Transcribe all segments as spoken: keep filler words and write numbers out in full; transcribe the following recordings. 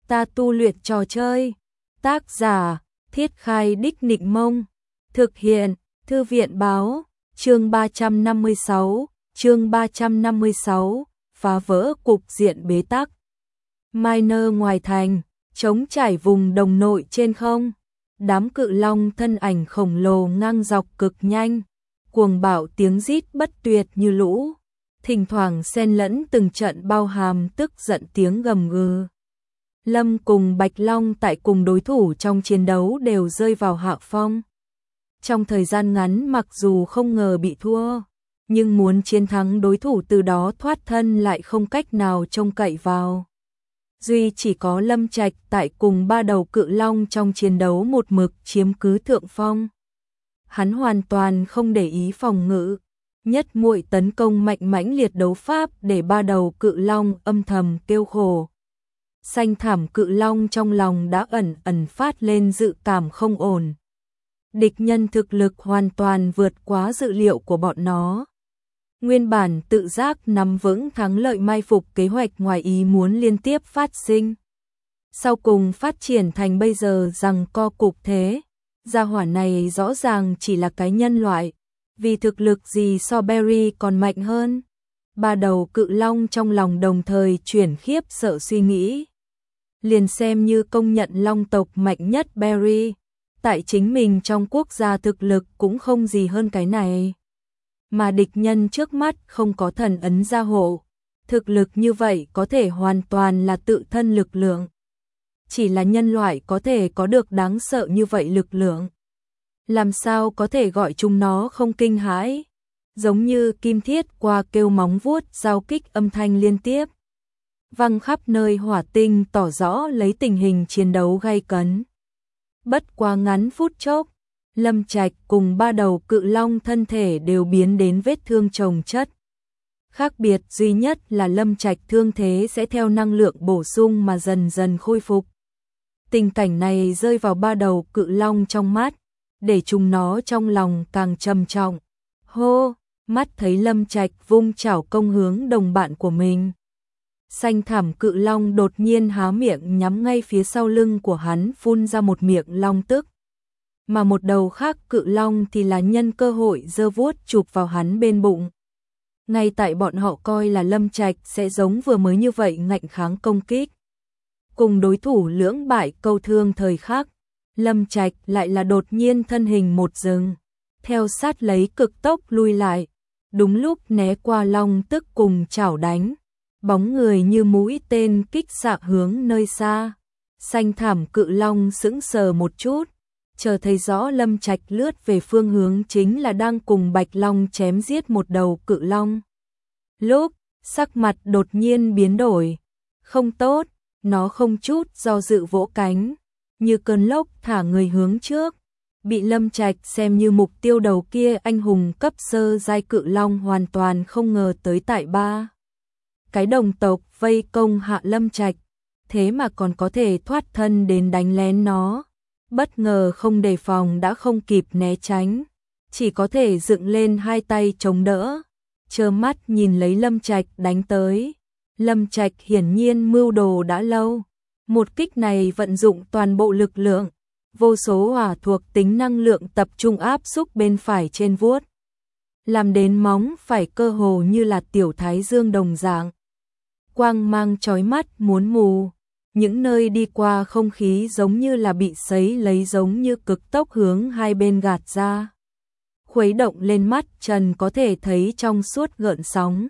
Ta tu luyện trò chơi. Tác giả: Thiết Khai Đích Nịnh Mông. Thực hiện: Thư viện báo. Chương ba trăm năm mươi sáu, chương ba trăm năm mươi sáu, phá vỡ cục diện bế tắc. Minor ngoài thành, trống trải vùng đồng nội trên không. Đám cự long thân ảnh khổng lồ ngang dọc cực nhanh, cuồng bạo tiếng rít bất tuyệt như lũ, thỉnh thoảng xen lẫn từng trận bao hàm tức giận tiếng gầm gừ. Lâm cùng Bạch Long tại cùng đối thủ trong chiến đấu đều rơi vào hạ phong. Trong thời gian ngắn mặc dù không ngờ bị thua, nhưng muốn chiến thắng đối thủ từ đó thoát thân lại không cách nào trông cậy vào. Duy chỉ có Lâm Trạch tại cùng ba đầu cự long trong chiến đấu một mực chiếm cứ thượng phong. Hắn hoàn toàn không để ý phòng ngự, nhất muội tấn công mạnh mãnh liệt đấu pháp để ba đầu cự long âm thầm kêu khổ. Xanh thảm cự long trong lòng đã ẩn ẩn phát lên dự cảm không ổn. Địch nhân thực lực hoàn toàn vượt quá dự liệu của bọn nó. Nguyên bản tự giác nắm vững thắng lợi mai phục kế hoạch ngoài ý muốn liên tiếp phát sinh. Sau cùng phát triển thành bây giờ rằng co cục thế. Gia hỏa này rõ ràng chỉ là cái nhân loại. Vì thực lực gì so Barry còn mạnh hơn. Ba đầu cự long trong lòng đồng thời chuyển khiếp sợ suy nghĩ. Liền xem như công nhận long tộc mạnh nhất Barry. Tại chính mình trong quốc gia thực lực cũng không gì hơn cái này. Mà địch nhân trước mắt không có thần ấn gia hộ. Thực lực như vậy có thể hoàn toàn là tự thân lực lượng. Chỉ là nhân loại có thể có được đáng sợ như vậy lực lượng. Làm sao có thể gọi chúng nó không kinh hãi. Giống như kim thiết qua kêu móng vuốt giao kích âm thanh liên tiếp. Văng khắp nơi hỏa tinh tỏ rõ lấy tình hình chiến đấu gay cấn. Bất quá ngắn phút chốc, Lâm Trạch cùng ba đầu cự long thân thể đều biến đến vết thương chồng chất. Khác biệt duy nhất là Lâm Trạch thương thế sẽ theo năng lượng bổ sung mà dần dần khôi phục. Tình cảnh này rơi vào ba đầu cự long trong mắt, để chúng nó trong lòng càng trầm trọng. Hô, mắt thấy Lâm Trạch vung chảo công hướng đồng bạn của mình. Xanh thảm cự long đột nhiên há miệng nhắm ngay phía sau lưng của hắn phun ra một miệng long tức. Mà một đầu khác cự long thì là nhân cơ hội giơ vuốt chụp vào hắn bên bụng. Ngay tại bọn họ coi là Lâm Trạch sẽ giống vừa mới như vậy ngạnh kháng công kích. Cùng đối thủ lưỡng bại câu thương thời khắc, Lâm Trạch lại là đột nhiên thân hình một dừng, theo sát lấy cực tốc lui lại, đúng lúc né qua long tức cùng chảo đánh. Bóng người như mũi tên kích xạ hướng nơi xa. Xanh thảm cự long sững sờ một chút, chờ thấy rõ Lâm Trạch lướt về phương hướng chính là đang cùng Bạch Long chém giết một đầu cự long. Lúc, sắc mặt đột nhiên biến đổi. Không tốt, nó không chút do dự vỗ cánh, như cơn lốc thả người hướng trước. Bị Lâm Trạch xem như mục tiêu đầu kia anh hùng cấp sơ giai cự long hoàn toàn không ngờ tới tại ba. Cái đồng tộc vây công hạ Lâm Trạch, thế mà còn có thể thoát thân đến đánh lén nó. Bất ngờ không đề phòng đã không kịp né tránh, chỉ có thể dựng lên hai tay chống đỡ, trơ mắt nhìn lấy Lâm Trạch đánh tới. Lâm Trạch hiển nhiên mưu đồ đã lâu, một kích này vận dụng toàn bộ lực lượng, vô số hỏa thuộc tính năng lượng tập trung áp xúc bên phải trên vuốt, làm đến móng phải cơ hồ như là tiểu thái dương đồng dạng. Quang mang chói mắt muốn mù, những nơi đi qua không khí giống như là bị sấy lấy giống như cực tốc hướng hai bên gạt ra. Khuấy động lên mắt trần có thể thấy trong suốt gợn sóng.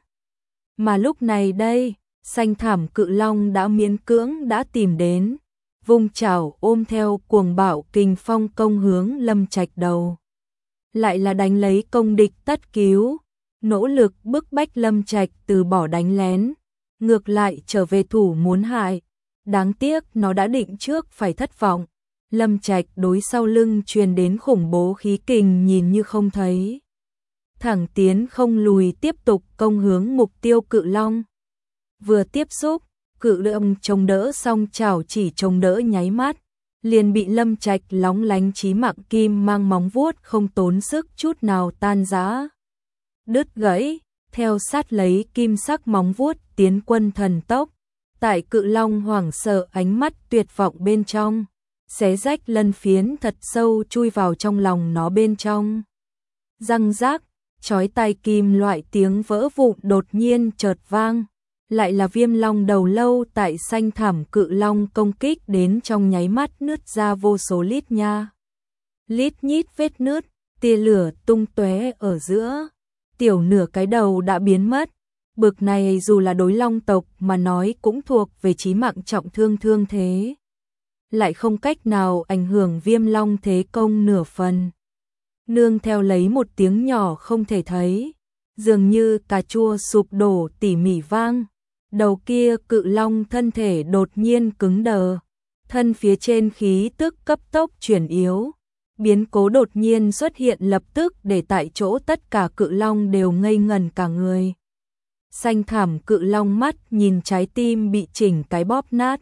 Mà lúc này đây, xanh thảm cự long đã miễn cưỡng đã tìm đến, vung chảo ôm theo cuồng bạo kình phong công hướng Lâm Trạch đầu. Lại là đánh lấy công địch tất cứu, nỗ lực bức bách Lâm Trạch từ bỏ đánh lén, ngược lại trở về thủ muốn hại. Đáng tiếc nó đã định trước phải thất vọng. Lâm Trạch đối sau lưng truyền đến khủng bố khí kình nhìn như không thấy. Thẳng tiến không lùi tiếp tục công hướng mục tiêu cự long. Vừa tiếp xúc, cự long chống đỡ xong chảo chỉ chống đỡ nháy mắt, liền bị Lâm Trạch lóng lánh chí mạng kim mang móng vuốt không tốn sức chút nào tan rã. Đứt gãy, theo sát lấy kim sắc móng vuốt tiến quân thần tốc, Tại cự long hoảng sợ ánh mắt tuyệt vọng bên trong, xé rách lân phiến thật sâu chui vào trong lòng nó bên trong. Răng rác, chói tai kim loại tiếng vỡ vụn đột nhiên chợt vang, lại là viêm long đầu lâu tại xanh thảm cự long công kích đến trong nháy mắt nứt ra vô số lít nha. Lít nhít vết nứt, tia lửa tung tóe ở giữa, tiểu nửa cái đầu đã biến mất. Bực này dù là đối long tộc mà nói cũng thuộc về chí mạng trọng thương thương thế. Lại không cách nào ảnh hưởng viêm long thế công nửa phần. Nương theo lấy một tiếng nhỏ không thể thấy, dường như cà chua sụp đổ tỉ mỉ vang. Đầu kia cự long thân thể đột nhiên cứng đờ, thân phía trên khí tức cấp tốc chuyển yếu. Biến cố đột nhiên xuất hiện lập tức để tại chỗ tất cả cự long đều ngây ngẩn cả người. Xanh thảm cự long mắt nhìn trái tim bị chỉnh cái bóp nát.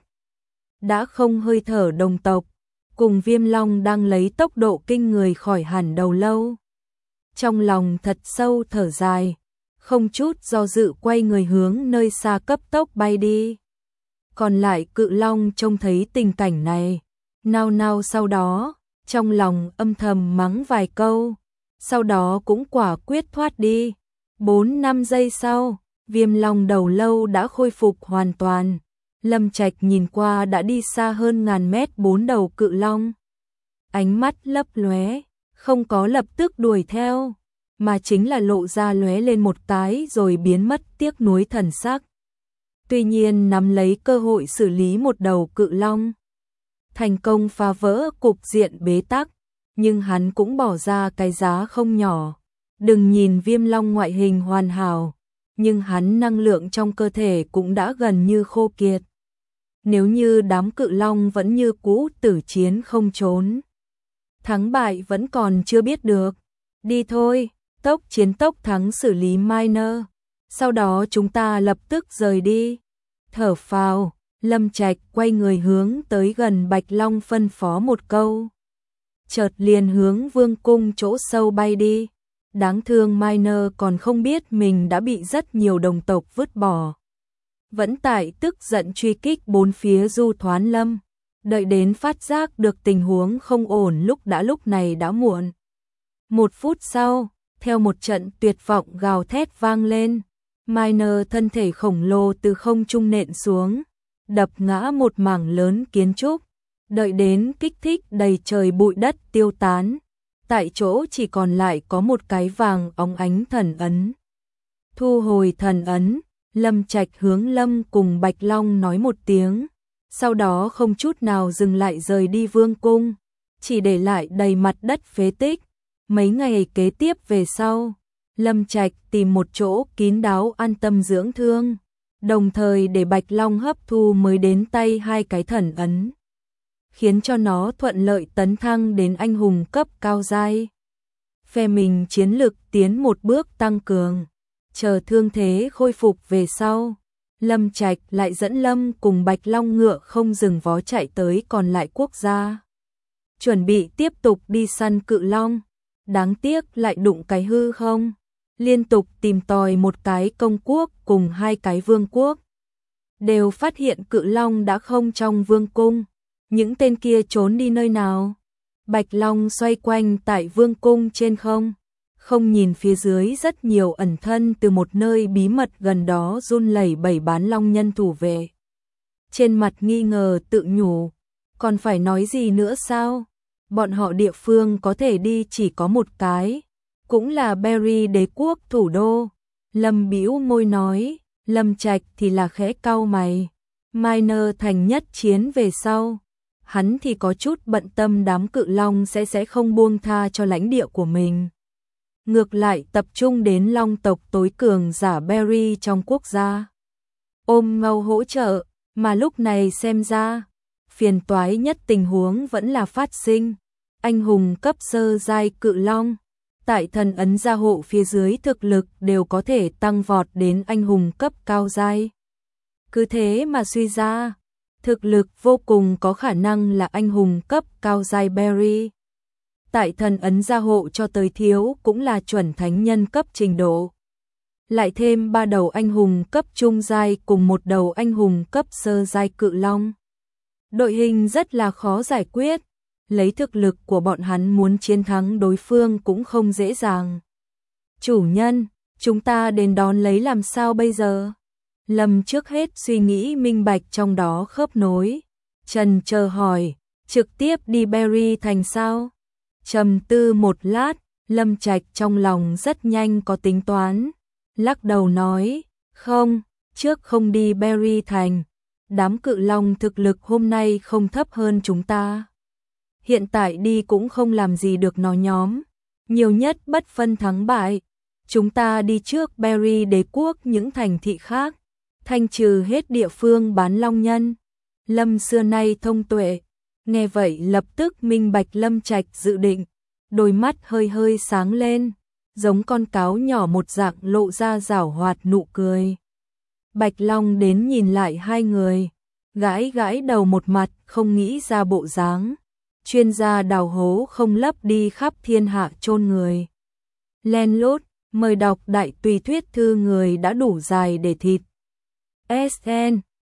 Đã không hơi thở đồng tộc, cùng viêm long đang lấy tốc độ kinh người khỏi hẳn đầu lâu. Trong lòng thật sâu thở dài, không chút do dự quay người hướng nơi xa cấp tốc bay đi. Còn lại cự long trông thấy tình cảnh này, nao nao sau đó, trong lòng âm thầm mắng vài câu, sau đó cũng quả quyết thoát đi. Bốn năm giây sau, viêm long đầu lâu đã khôi phục hoàn toàn. Lâm Trạch nhìn qua đã đi xa hơn ngàn mét bốn đầu cự long. Ánh mắt lấp lóe, không có lập tức đuổi theo, mà chính là lộ ra lóe lên một cái rồi biến mất tiếc nuối thần sắc. Tuy nhiên nắm lấy cơ hội xử lý một đầu cự long, thành công phá vỡ cục diện bế tắc, nhưng hắn cũng bỏ ra cái giá không nhỏ. Đừng nhìn viêm long ngoại hình hoàn hảo, nhưng hắn năng lượng trong cơ thể cũng đã gần như khô kiệt. Nếu như đám cự long vẫn như cũ tử chiến không trốn, thắng bại vẫn còn chưa biết được. Đi thôi, tốc chiến tốc thắng xử lý Miner, sau đó chúng ta lập tức rời đi. Thở phào, Lâm Trạch quay người hướng tới gần Bạch Long phân phó một câu. Chợt liền hướng vương cung chỗ sâu bay đi. Đáng thương Miner còn không biết mình đã bị rất nhiều đồng tộc vứt bỏ. Vẫn tại tức giận truy kích bốn phía du thoán Lâm. Đợi đến phát giác được tình huống không ổn lúc đã lúc này đã muộn. Một phút sau, theo một trận tuyệt vọng gào thét vang lên, Miner thân thể khổng lồ từ không trung nện xuống, đập ngã một mảng lớn kiến trúc. Đợi đến kích thích đầy trời bụi đất tiêu tán, tại chỗ chỉ còn lại có một cái vàng óng ánh thần ấn. Thu hồi thần ấn, Lâm Trạch hướng Lâm cùng Bạch Long nói một tiếng, sau đó không chút nào dừng lại rời đi vương cung, chỉ để lại đầy mặt đất phế tích. Mấy ngày kế tiếp về sau, Lâm Trạch tìm một chỗ kín đáo an tâm dưỡng thương, đồng thời để Bạch Long hấp thu mới đến tay hai cái thần ấn, khiến cho nó thuận lợi tấn thăng đến anh hùng cấp cao giai. Phe mình chiến lực tiến một bước tăng cường, chờ thương thế khôi phục về sau, Lâm Trạch lại dẫn Lâm cùng Bạch Long ngựa không dừng vó chạy tới còn lại quốc gia, chuẩn bị tiếp tục đi săn cự long. Đáng tiếc lại đụng cái hư không, liên tục tìm tòi một cái công quốc cùng hai cái vương quốc, đều phát hiện cự long đã không trong vương cung. Những tên kia trốn đi nơi nào? Bạch Long xoay quanh tại vương cung trên không, không nhìn phía dưới rất nhiều ẩn thân từ một nơi bí mật gần đó run lẩy bẩy bán long nhân thủ vệ. Trên mặt nghi ngờ tự nhủ, còn phải nói gì nữa sao? Bọn họ địa phương có thể đi chỉ có một cái, cũng là Berry đế quốc thủ đô. Lâm bĩu môi nói, Lâm Trạch thì là khẽ cau mày. Miner thành nhất chiến về sau, hắn thì có chút bận tâm đám cự long sẽ sẽ không buông tha cho lãnh địa của mình. Ngược lại tập trung đến long tộc tối cường giả Berry trong quốc gia, ôm ngâu hỗ trợ, mà lúc này xem ra, phiền toái nhất tình huống vẫn là phát sinh. Anh hùng cấp sơ giai cự long, tại thần ấn gia hộ phía dưới thực lực đều có thể tăng vọt đến anh hùng cấp cao giai. Cứ thế mà suy ra, thực lực vô cùng có khả năng là anh hùng cấp cao giai Berry. Tại thần ấn gia hộ cho tới thiếu cũng là chuẩn thánh nhân cấp trình độ. lại thêm ba đầu anh hùng cấp trung giai cùng một đầu anh hùng cấp sơ giai cự long. Đội hình rất là khó giải quyết, lấy thực lực của bọn hắn muốn chiến thắng đối phương cũng không dễ dàng. Chủ nhân, chúng ta đến đón lấy làm sao bây giờ? Lâm trước hết suy nghĩ minh bạch trong đó khớp nối. Trần chờ hỏi, trực tiếp đi Berry thành sao? Trầm tư một lát, Lâm Trạch trong lòng rất nhanh có tính toán. Lắc đầu nói, không, trước không đi Berry thành. Đám cự long thực lực hôm nay không thấp hơn chúng ta. Hiện tại đi cũng không làm gì được nó nhóm. Nhiều nhất bất phân thắng bại. Chúng ta đi trước Berry đế quốc những thành thị khác. Thanh trừ hết địa phương bán long nhân. Lâm xưa nay thông tuệ. Nghe vậy lập tức minh bạch Lâm Trạch dự định. Đôi mắt hơi hơi sáng lên. Giống con cáo nhỏ một dạng lộ ra giảo hoạt nụ cười. Bạch Long đến nhìn lại hai người. Gãi gãi đầu một mặt không nghĩ ra bộ dáng. Chuyên gia đào hố không lấp đi khắp thiên hạ chôn người. Len lút, mời đọc đại tùy thuyết thư người đã đủ dài để thịt. ét en